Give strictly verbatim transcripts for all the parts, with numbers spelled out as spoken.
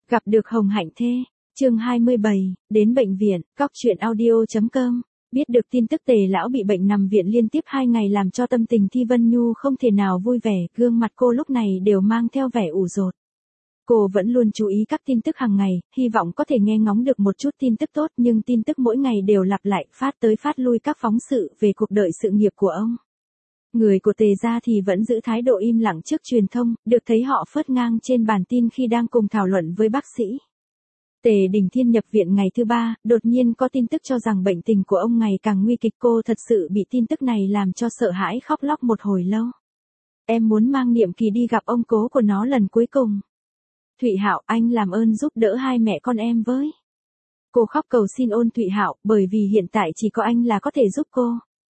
Gặp được Hồng Hạnh Thê, chương hai mươi bảy, đến bệnh viện, cóc truyện audio chấm com. Biết được tin tức Tề lão bị bệnh nằm viện liên tiếp hai ngày làm cho tâm tình Thi Vân Nhu không thể nào vui vẻ, gương mặt cô lúc này đều mang theo vẻ ủ rột. Cô vẫn luôn chú ý các tin tức hàng ngày, hy vọng có thể nghe ngóng được một chút tin tức tốt, nhưng tin tức mỗi ngày đều lặp lại, phát tới phát lui các phóng sự về cuộc đời sự nghiệp của ông. Người của Tề gia thì vẫn giữ thái độ im lặng trước truyền thông, được thấy họ phớt ngang trên bản tin khi đang cùng thảo luận với bác sĩ. Tề Đình Thiên nhập viện ngày thứ ba, đột nhiên có tin tức cho rằng bệnh tình của ông ngày càng nguy kịch. Cô thật sự bị tin tức này làm cho sợ hãi, khóc lóc một hồi lâu. Em muốn mang Niệm Kỳ đi gặp ông cố của nó lần cuối cùng. Thụy Hạo, anh làm ơn giúp đỡ hai mẹ con em với. Cô khóc cầu xin Ôn Thụy Hạo, bởi vì hiện tại chỉ có anh là có thể giúp cô.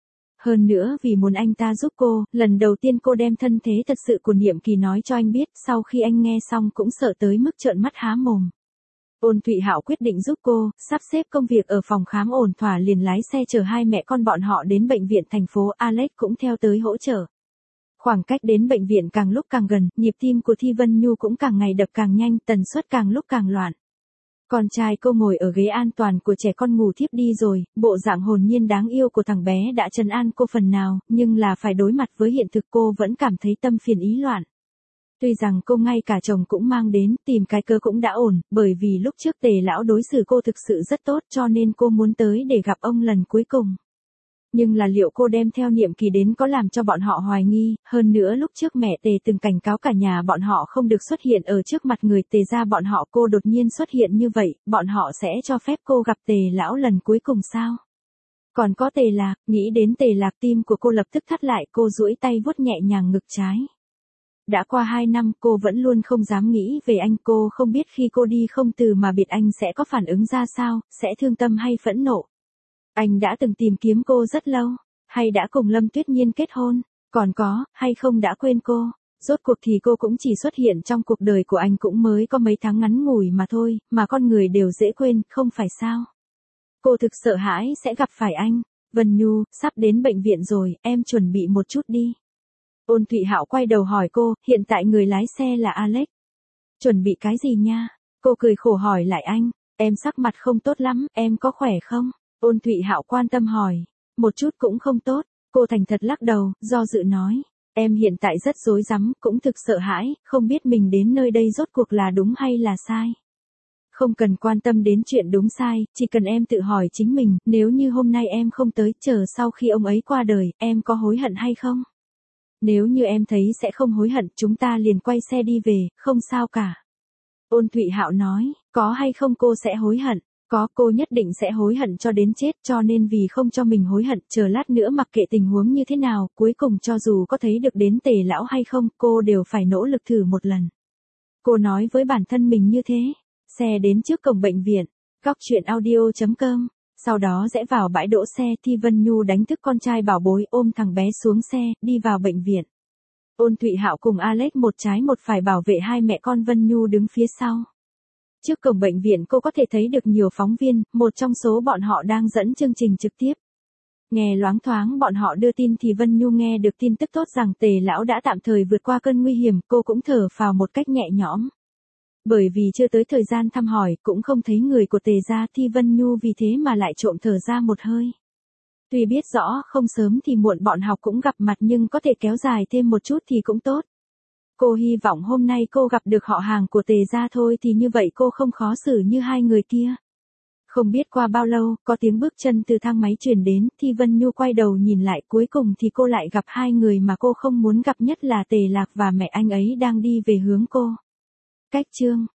Hơn nữa vì muốn anh ta giúp cô, lần đầu tiên cô đem thân thế thật sự của Niệm Kỳ nói cho anh biết, sau khi anh nghe xong cũng sợ tới mức trợn mắt há mồm. Ôn Thụy Hạo quyết định giúp cô, sắp xếp công việc ở phòng khám ổn thỏa liền lái xe chở hai mẹ con bọn họ đến bệnh viện thành phố. Alex cũng theo tới hỗ trợ. Khoảng cách đến bệnh viện càng lúc càng gần, nhịp tim của Thi Vân Nhu cũng càng ngày đập càng nhanh, tần suất càng lúc càng loạn. Con trai cô ngồi ở ghế an toàn của trẻ con ngủ thiếp đi rồi, bộ dạng hồn nhiên đáng yêu của thằng bé đã trấn an cô phần nào, nhưng là phải đối mặt với hiện thực cô vẫn cảm thấy tâm phiền ý loạn. Tuy rằng cô ngay cả chồng cũng mang đến, tìm cái cơ cũng đã ổn, bởi vì lúc trước Tề lão đối xử cô thực sự rất tốt cho nên cô muốn tới để gặp ông lần cuối cùng. Nhưng là liệu cô đem theo Niệm Kỳ đến có làm cho bọn họ hoài nghi, hơn nữa lúc trước mẹ Tề từng cảnh cáo cả nhà bọn họ không được xuất hiện ở trước mặt người Tề gia bọn họ, cô đột nhiên xuất hiện như vậy, bọn họ sẽ cho phép cô gặp Tề lão lần cuối cùng sao? Còn có Tề Lạc, nghĩ đến Tề Lạc tim của cô lập tức thắt lại, cô duỗi tay vuốt nhẹ nhàng ngực trái. Đã qua hai năm cô vẫn luôn không dám nghĩ về anh, cô không biết khi cô đi không từ mà biệt anh sẽ có phản ứng ra sao, sẽ thương tâm hay phẫn nộ. Anh đã từng tìm kiếm cô rất lâu, hay đã cùng Lâm Tuyết Nhiên kết hôn, còn có, hay không đã quên cô. Rốt cuộc thì cô cũng chỉ xuất hiện trong cuộc đời của anh cũng mới có mấy tháng ngắn ngủi mà thôi, mà con người đều dễ quên, không phải sao. Cô thực sợ hãi sẽ gặp phải anh. Vân Nhu, sắp đến bệnh viện rồi, em chuẩn bị một chút đi. Ôn Thụy Hạo quay đầu hỏi cô, hiện tại người lái xe là Alex. Chuẩn bị cái gì nha? Cô cười khổ hỏi lại anh, em sắc mặt không tốt lắm, em có khỏe không? Ôn Thụy Hạo quan tâm hỏi, một chút cũng không tốt. Cô thành thật lắc đầu, do dự nói, em hiện tại rất rối rắm, cũng thực sợ hãi, không biết mình đến nơi đây rốt cuộc là đúng hay là sai. Không cần quan tâm đến chuyện đúng sai, chỉ cần em tự hỏi chính mình, nếu như hôm nay em không tới, chờ sau khi ông ấy qua đời, em có hối hận hay không? Nếu như em thấy sẽ không hối hận, chúng ta liền quay xe đi về, không sao cả. Ôn Thụy Hạo nói, có hay không cô sẽ hối hận? Có, cô nhất định sẽ hối hận cho đến chết, cho nên vì không cho mình hối hận, chờ lát nữa mặc kệ tình huống như thế nào, cuối cùng cho dù có thấy được đến Tề lão hay không, cô đều phải nỗ lực thử một lần. Cô nói với bản thân mình như thế. Xe đến trước cổng bệnh viện, cóc truyện audio chấm com. Sau đó rẽ vào bãi đỗ xe, Thi Vân Nhu đánh thức con trai bảo bối, ôm thằng bé xuống xe, đi vào bệnh viện. Ôn Thụy Hạo cùng Alex một trái một phải bảo vệ hai mẹ con Vân Nhu đứng phía sau. Trước cổng bệnh viện cô có thể thấy được nhiều phóng viên, một trong số bọn họ đang dẫn chương trình trực tiếp. Nghe loáng thoáng bọn họ đưa tin thì Vân Nhu nghe được tin tức tốt rằng Tề lão đã tạm thời vượt qua cơn nguy hiểm, cô cũng thở phào một cách nhẹ nhõm. Bởi vì chưa tới thời gian thăm hỏi, cũng không thấy người của Tề gia, Thi Vân Nhu vì thế mà lại trộm thở ra một hơi. Tuy biết rõ không sớm thì muộn bọn học cũng gặp mặt nhưng có thể kéo dài thêm một chút thì cũng tốt. Cô hy vọng hôm nay cô gặp được họ hàng của Tề gia thôi thì như vậy cô không khó xử như hai người kia. Không biết qua bao lâu, có tiếng bước chân từ thang máy truyền đến, Thi Vân Nhu quay đầu nhìn lại, cuối cùng thì cô lại gặp hai người mà cô không muốn gặp nhất là Tề Lạc và mẹ anh ấy đang đi về hướng cô. Cách chương